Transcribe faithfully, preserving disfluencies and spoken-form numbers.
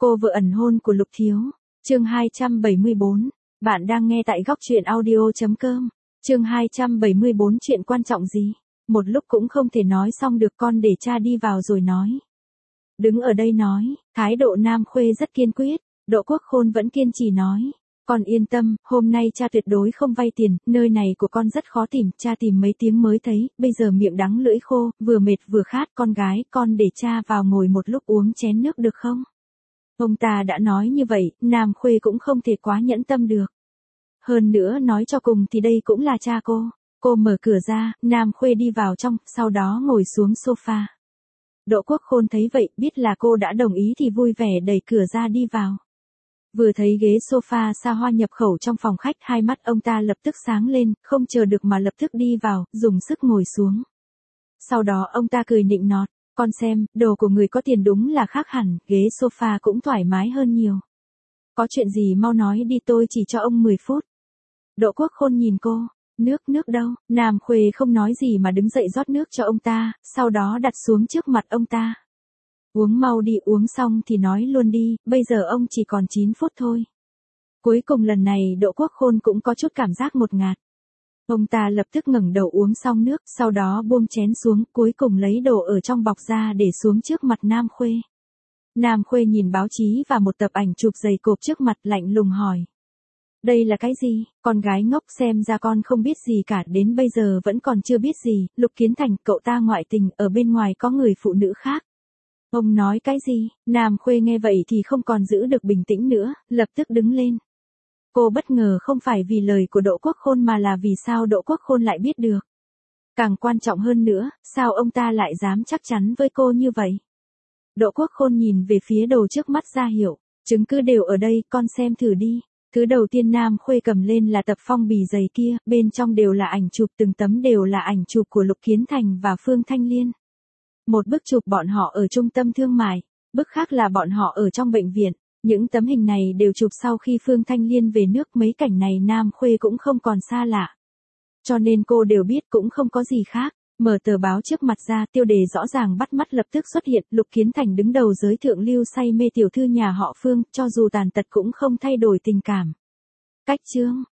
Cô vợ ẩn hôn của Lục Thiếu. Chương hai trăm bảy mươi bốn. Bạn đang nghe tại góc truyện audio chấm com. Chương hai trăm bảy mươi bốn chuyện quan trọng gì? Một lúc cũng không thể nói xong được, con để cha đi vào rồi nói. Đứng ở đây nói, thái độ Nam Khuê rất kiên quyết. Đỗ Quốc Khôn vẫn kiên trì nói. Con yên tâm, hôm nay cha tuyệt đối không vay tiền, nơi này của con rất khó tìm, cha tìm mấy tiếng mới thấy, bây giờ miệng đắng lưỡi khô, vừa mệt vừa khát, con gái, con để cha vào ngồi một lúc uống chén nước được không? Ông ta đã nói như vậy, Nam Khuê cũng không thể quá nhẫn tâm được. Hơn nữa nói cho cùng thì đây cũng là cha cô. Cô mở cửa ra, Nam Khuê đi vào trong, sau đó ngồi xuống sofa. Đỗ Quốc Khôn thấy vậy, biết là cô đã đồng ý thì vui vẻ đẩy cửa ra đi vào. Vừa thấy ghế sofa xa hoa nhập khẩu trong phòng khách, hai mắt ông ta lập tức sáng lên, không chờ được mà lập tức đi vào, dùng sức ngồi xuống. Sau đó ông ta cười nịnh nọt, con xem, đồ của người có tiền đúng là khác hẳn, ghế sofa cũng thoải mái hơn nhiều. Có chuyện gì mau nói đi, tôi chỉ cho ông mười phút. Đỗ Quốc Khôn nhìn cô, nước nước đâu, Nam Khuê không nói gì mà đứng dậy rót nước cho ông ta, sau đó đặt xuống trước mặt ông ta. Uống mau đi, uống xong thì nói luôn đi, bây giờ ông chỉ còn chín phút thôi. Cuối cùng lần này Đỗ Quốc Khôn cũng có chút cảm giác ngột ngạt. Ông ta lập tức ngẩng đầu uống xong nước, sau đó buông chén xuống, cuối cùng lấy đồ ở trong bọc ra để xuống trước mặt Nam Khuê. Nam Khuê nhìn báo chí và một tập ảnh chụp dày cộp trước mặt, lạnh lùng hỏi. Đây là cái gì? Con gái ngốc, xem ra con không biết gì cả, đến bây giờ vẫn còn chưa biết gì. Lục Kiến Thành, cậu ta ngoại tình, ở bên ngoài có người phụ nữ khác. Ông nói cái gì? Nam Khuê nghe vậy thì không còn giữ được bình tĩnh nữa, lập tức đứng lên. Cô bất ngờ không phải vì lời của Đỗ Quốc Khôn mà là vì sao Đỗ Quốc Khôn lại biết được. Càng quan trọng hơn nữa, sao ông ta lại dám chắc chắn với cô như vậy? Đỗ Quốc Khôn nhìn về phía đồ trước mắt ra hiệu, chứng cứ đều ở đây, con xem thử đi. Thứ đầu tiên Nam Khuê cầm lên là tập phong bì dày kia, bên trong đều là ảnh chụp, từng tấm đều là ảnh chụp của Lục Kiến Thành và Phương Thanh Liên. Một bức chụp bọn họ ở trung tâm thương mại, bức khác là bọn họ ở trong bệnh viện. Những tấm hình này đều chụp sau khi Phương Thanh Liên về nước, mấy cảnh này Nam Khuê cũng không còn xa lạ. Cho nên cô đều biết, cũng không có gì khác. Mở tờ báo trước mặt ra, tiêu đề rõ ràng bắt mắt lập tức xuất hiện, Lục Kiến Thành đứng đầu giới thượng lưu say mê tiểu thư nhà họ Phương, cho dù tàn tật cũng không thay đổi tình cảm. Cách chương,